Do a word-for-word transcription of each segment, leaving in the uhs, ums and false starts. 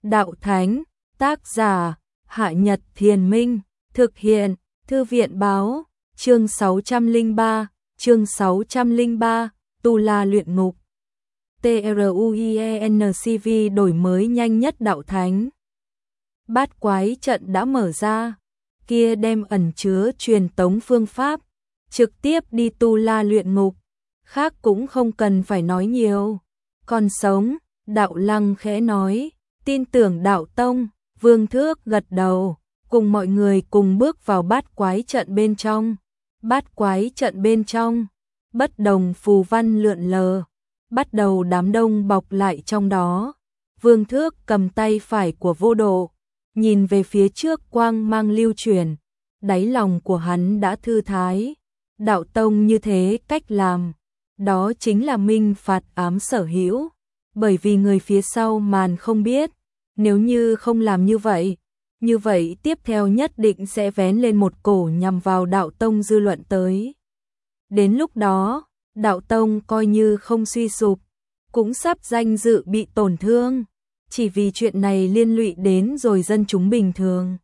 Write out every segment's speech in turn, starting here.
Đạo Thánh, tác giả, Hạ Nhật Thiền Minh, thực hiện, Thư viện Báo, chương sáu trăm lẻ ba, chương sáu trăm lẻ ba, Tu La Luyện Ngục. TRUIENCV đổi mới nhanh nhất Đạo Thánh. Bát quái trận đã mở ra, kia đem ẩn chứa truyền tống phương pháp, trực tiếp đi Tu La Luyện Ngục, khác cũng không cần phải nói nhiều. Còn sống, Đạo Lăng khẽ nói, tin tưởng Đạo Tông. Vương Thước gật đầu, cùng mọi người cùng bước vào bát quái trận bên trong. Bát quái trận bên trong, bất đồng phù văn lượn lờ, bắt đầu đám đông bọc lại trong đó. Vương Thước cầm tay phải của Vô Độ, nhìn về phía trước quang mang lưu chuyển, đáy lòng của hắn đã thư thái. Đạo Tông như thế cách làm, đó chính là minh phạt ám sở hữu, bởi vì người phía sau màn không biết. Nếu như không làm như vậy, như vậy tiếp theo nhất định sẽ vén lên một cổ nhằm vào Đạo Tông dư luận tới. Đến lúc đó, Đạo Tông coi như không suy sụp, cũng sắp danh dự bị tổn thương, chỉ vì chuyện này liên lụy đến rồi dân chúng bình thường.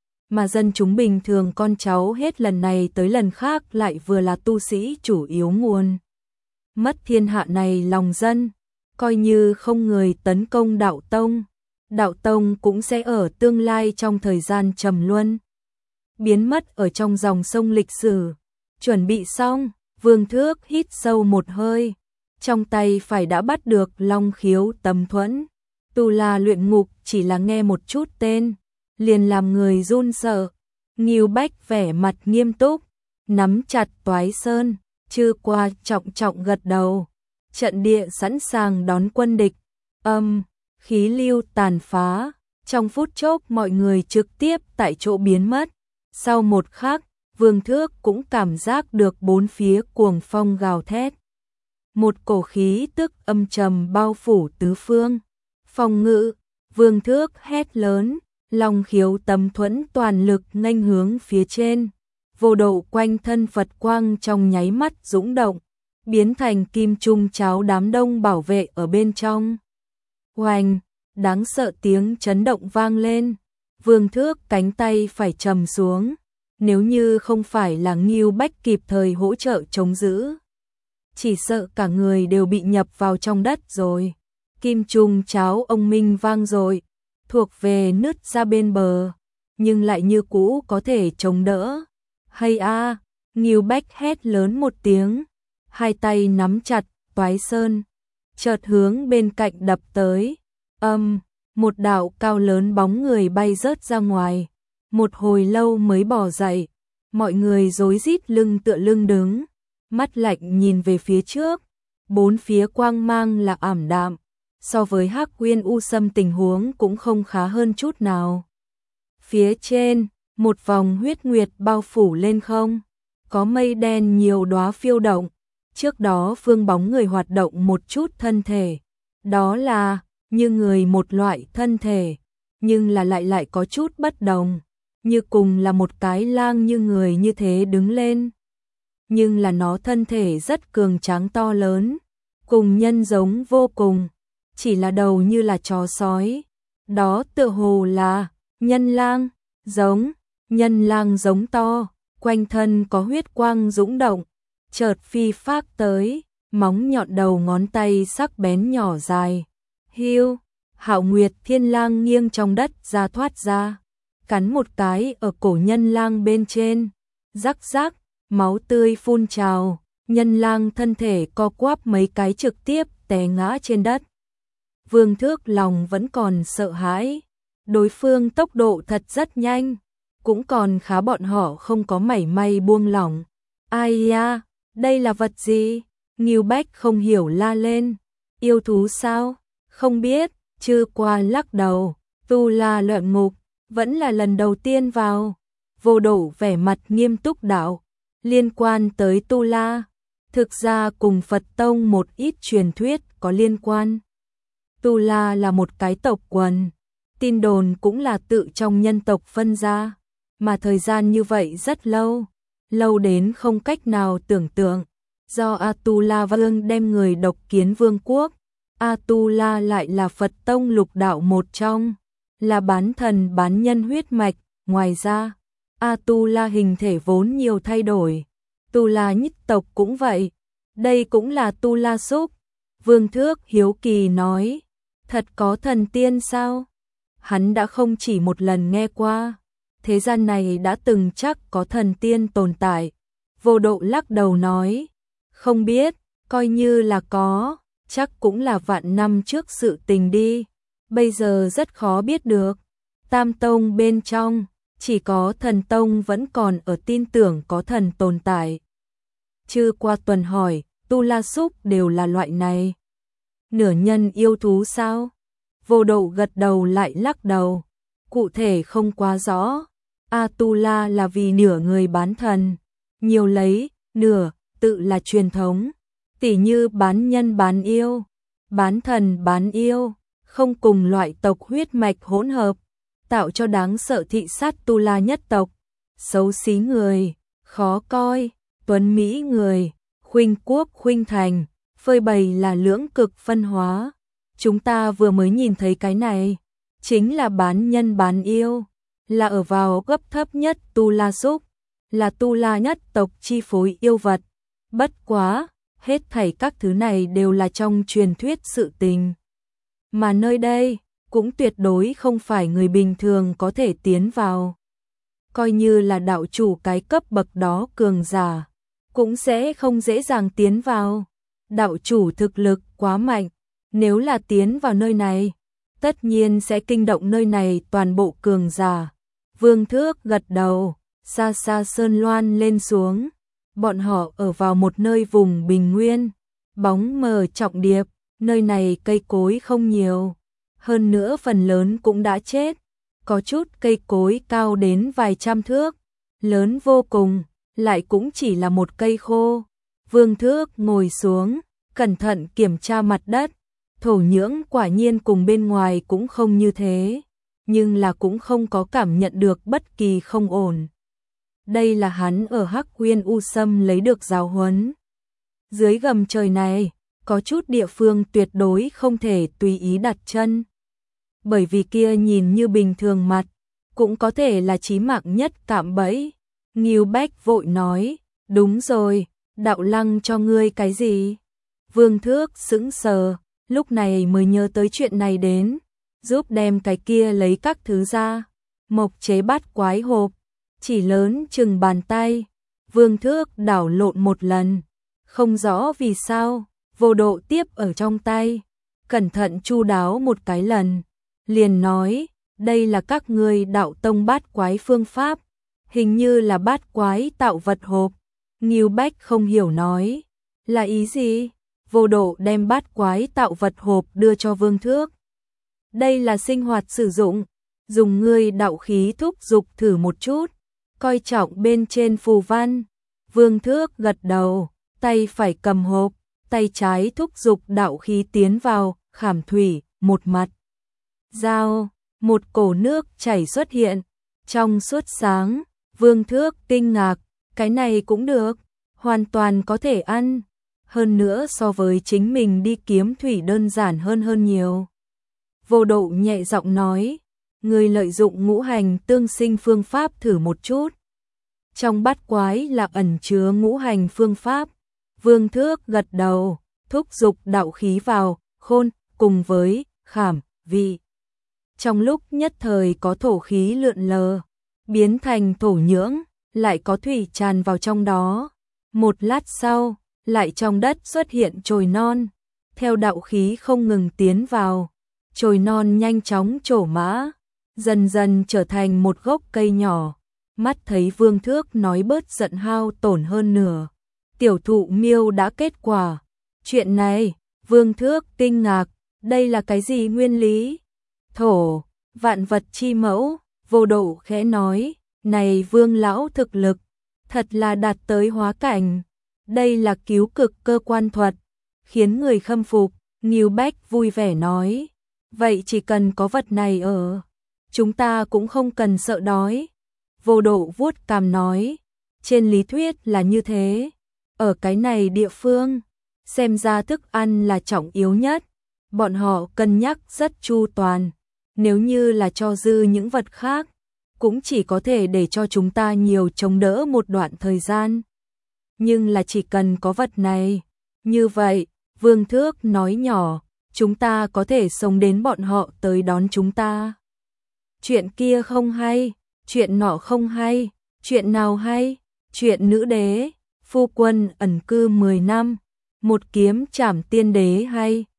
Mà dân chúng bình thường con cháu hết lần này tới lần khác lại vừa là tu sĩ chủ yếu nguồn. Mất thiên hạ này lòng dân, coi như không người tấn công Đạo Tông, Đạo Tông cũng sẽ ở tương lai trong thời gian trầm luân, biến mất ở trong dòng sông lịch sử. Chuẩn bị xong, Vương Thước hít sâu một hơi, trong tay phải đã bắt được Long Khiếu Tấm Thuẫn. Tu La Luyện Ngục chỉ là nghe một chút tên, liền làm người run sợ. Ngưu Bách vẻ mặt nghiêm túc, nắm chặt toái sơn, Chư Qua trọng trọng gật đầu. Trận địa sẵn sàng đón quân địch. Âm, khí lưu tàn phá, trong phút chốc mọi người trực tiếp tại chỗ biến mất. Sau một khắc, Vương Thước cũng cảm giác được bốn phía cuồng phong gào thét. Một cổ khí tức âm trầm bao phủ tứ phương. Phong ngự, Vương Thước hét lớn, Long Khiếu Tấm Thuẫn toàn lực nghênh hướng phía trên. Vô Độ quanh thân Phật quang trong nháy mắt dũng động, biến thành kim trung cháo đám đông bảo vệ ở bên trong. Oanh, đáng sợ tiếng chấn động vang lên. Vương Thước cánh tay phải trầm xuống, nếu như không phải là Ngưu Bách kịp thời hỗ trợ chống giữ, chỉ sợ cả người đều bị nhập vào trong đất rồi. Kim trung cháo ông minh vang rồi, thuộc về nứt ra bên bờ, nhưng lại như cũ có thể chống đỡ. Hay a, Ngưu Bách hét lớn một tiếng, hai tay nắm chặt toái sơn, chợt hướng bên cạnh đập tới. Âm, một đạo cao lớn bóng người bay rớt ra ngoài, một hồi lâu mới bò dậy. Mọi người rối rít lưng tựa lưng đứng, mắt lạnh nhìn về phía trước, bốn phía quang mang là ảm đạm, so với Hắc Uyên U Sâm tình huống cũng không khá hơn chút nào. Phía trên, một vòng huyết nguyệt bao phủ lên không, có mây đen nhiều đóa phiêu động. Trước đó phương bóng người hoạt động một chút thân thể, đó là như người một loại thân thể, nhưng là lại lại có chút bất đồng, như cùng là một cái lang như người như thế đứng lên. Nhưng là nó thân thể rất cường tráng to lớn, cùng nhân giống vô cùng, chỉ là đầu như là chó sói. Đó tựa hồ là nhân lang, giống, nhân lang giống to, quanh thân có huyết quang dũng động, chợt phi phác tới, móng nhọn đầu ngón tay sắc bén nhỏ dài. Hiu, Hạo Nguyệt Thiên Lang nghiêng trong đất ra thoát ra, cắn một cái ở cổ nhân lang bên trên, rắc rắc, máu tươi phun trào, nhân lang thân thể co quắp mấy cái trực tiếp té ngã trên đất. Vương Thước lòng vẫn còn sợ hãi, đối phương tốc độ thật rất nhanh, cũng còn khá bọn họ không có mảy may buông lỏng. Ai ya, đây là vật gì? Ngưu Bách không hiểu la lên, yêu thú sao? Không biết. Chư Qua lắc đầu, Tu La Luyện Ngục, vẫn là lần đầu tiên vào. Vô Độ vẻ mặt nghiêm túc đạo, liên quan tới Tu La, thực ra cùng Phật Tông một ít truyền thuyết có liên quan. Tu La là một cái tộc quần, tin đồn cũng là tự trong nhân tộc phân ra, mà thời gian như vậy rất lâu, lâu đến không cách nào tưởng tượng. Do Atula Vương đem người độc kiến vương quốc, Atula lại là Phật Tông lục đạo một trong, là bán thần bán nhân huyết mạch, ngoài ra, A-tu-la hình thể vốn nhiều thay đổi, tu-la nhất tộc cũng vậy, đây cũng là tu-la súc. Vương Thước hiếu kỳ nói, thật có thần tiên sao? Hắn đã không chỉ một lần nghe qua, thế gian này đã từng chắc có thần tiên tồn tại. Vô Độ lắc đầu nói, không biết, coi như là có, chắc cũng là vạn năm trước sự tình đi, bây giờ rất khó biết được. Tam tông bên trong, chỉ có thần tông vẫn còn ở tin tưởng có thần tồn tại. Chư qua tuần hỏi, tu-la súc đều là loại này. Nửa nhân yêu thú sao? Vô Độ gật đầu lại lắc đầu, cụ thể không quá rõ. A-tu-la là vì nửa người bán thần, nhiều lấy, nửa, tự là truyền thống. Tỉ như bán nhân bán yêu, bán thần bán yêu, không cùng loại tộc huyết mạch hỗn hợp, tạo cho đáng sợ thị sát tu-la nhất tộc. Xấu xí người, khó coi, tuấn mỹ người, khuynh quốc khuynh thành, phơi bày là lưỡng cực phân hóa. Chúng ta vừa mới nhìn thấy cái này, chính là bán nhân bán yêu, là ở vào gấp thấp nhất tu-la súc, là tu-la nhất tộc chi phối yêu vật. Bất quá, hết thảy các thứ này đều là trong truyền thuyết sự tình. Mà nơi đây, cũng tuyệt đối không phải người bình thường có thể tiến vào. Coi như là đạo chủ cái cấp bậc đó cường giả, cũng sẽ không dễ dàng tiến vào. Đạo chủ thực lực quá mạnh, nếu là tiến vào nơi này, tất nhiên sẽ kinh động nơi này toàn bộ cường giả. Vương Thước gật đầu, xa xa sơn loan lên xuống. Bọn họ ở vào một nơi vùng bình nguyên, bóng mờ trọng điệp, nơi này cây cối không nhiều, hơn nữa phần lớn cũng đã chết, có chút cây cối cao đến vài trăm thước, lớn vô cùng, lại cũng chỉ là một cây khô. Vương Thước ngồi xuống, cẩn thận kiểm tra mặt đất, thổ nhưỡng quả nhiên cùng bên ngoài cũng không như thế, nhưng là cũng không có cảm nhận được bất kỳ không ổn. Đây là hắn ở Hắc Uyên U Sâm lấy được giáo huấn. Dưới gầm trời này, có chút địa phương tuyệt đối không thể tùy ý đặt chân. Bởi vì kia nhìn như bình thường mặt, cũng có thể là chí mạng nhất cạm bẫy. Ngưu Bách vội nói, đúng rồi, đạo lăng cho ngươi cái gì? Vương Thước sững sờ, lúc này mới nhớ tới chuyện này đến, giúp đem cái kia lấy các thứ ra. Mộc chế bát quái hộp, chỉ lớn chừng bàn tay. Vương Thước đảo lộn một lần, không rõ vì sao, Vô Độ tiếp ở trong tay, cẩn thận chu đáo một cái lần, liền nói, đây là các ngươi đạo tông bát quái phương pháp, hình như là bát quái tạo vật hộp. Ngưu Bách không hiểu nói, là ý gì? Vô Độ đem bát quái tạo vật hộp đưa cho Vương Thước. Đây là sinh hoạt sử dụng, dùng ngươi đạo khí thúc dục thử một chút, coi trọng bên trên phù văn. Vương Thước gật đầu, tay phải cầm hộp, tay trái thúc dục đạo khí tiến vào, khảm thủy, một mặt dao, một cổ nước chảy xuất hiện, trong suốt sáng. Vương Thước kinh ngạc, cái này cũng được, hoàn toàn có thể ăn, hơn nữa so với chính mình đi kiếm thủy đơn giản hơn hơn nhiều. Vô Độ nhẹ giọng nói, người lợi dụng ngũ hành tương sinh phương pháp thử một chút. Trong bát quái là ẩn chứa ngũ hành phương pháp. Vương Thước gật đầu, thúc dục đạo khí vào, khôn, cùng với khảm, vị. Trong lúc nhất thời có thổ khí lượn lờ, biến thành thổ nhưỡng, lại có thủy tràn vào trong đó. Một lát sau, lại trong đất xuất hiện chồi non, theo đạo khí không ngừng tiến vào, chồi non nhanh chóng trổ mã, dần dần trở thành một gốc cây nhỏ. Mắt thấy Vương Thước nói bớt giận hao tổn hơn nửa, tiểu thụ miêu đã kết quả. Chuyện này, Vương Thước kinh ngạc, đây là cái gì nguyên lý? Thổ, vạn vật chi mẫu. Vô Độ khẽ nói, này Vương lão thực lực, thật là đạt tới hóa cảnh. Đây là cứu cực cơ quan thuật, khiến người khâm phục. Ngưu Bách vui vẻ nói, vậy chỉ cần có vật này ở, chúng ta cũng không cần sợ đói. Vô Độ vuốt cằm nói, trên lý thuyết là như thế, ở cái này địa phương, xem ra thức ăn là trọng yếu nhất, bọn họ cân nhắc rất chu toàn. nếu như là cho dư những vật khác, cũng chỉ có thể để cho chúng ta nhiều chống đỡ một đoạn thời gian. Nhưng là chỉ cần có vật này, như vậy, Vương Thước nói nhỏ, chúng ta có thể sống đến bọn họ tới đón chúng ta. Chuyện kia không hay, chuyện nọ không hay, chuyện nào hay, chuyện nữ đế, phu quân ẩn cư mười năm, một kiếm trảm tiên đế hay.